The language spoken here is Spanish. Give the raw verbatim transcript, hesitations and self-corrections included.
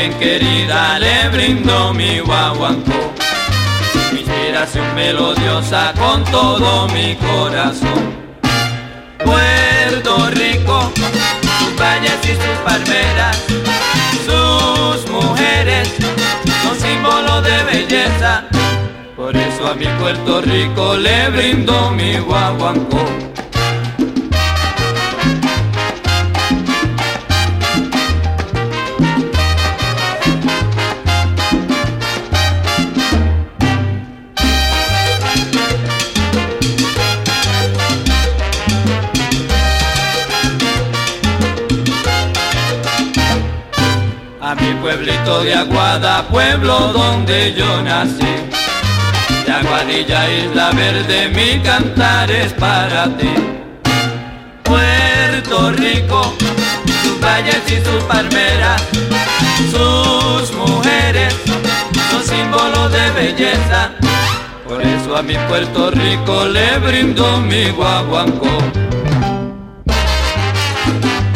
bien querida le brindo mi guaguancó, mi inspiración melodiosa con todo mi corazón. Puerto Rico, sus valles y sus palmeras, sus mujeres son símbolo de belleza. Por eso a mi Puerto Rico le brindo mi guaguancó. A mi pueblito de Aguada, pueblo donde yo nací, de Aguadilla, Isla Verde, mi cantar es para ti. Puerto Rico, sus valles y sus palmeras, sus mujeres son símbolos de belleza. Por eso a mi Puerto Rico le brindo mi guaguancó.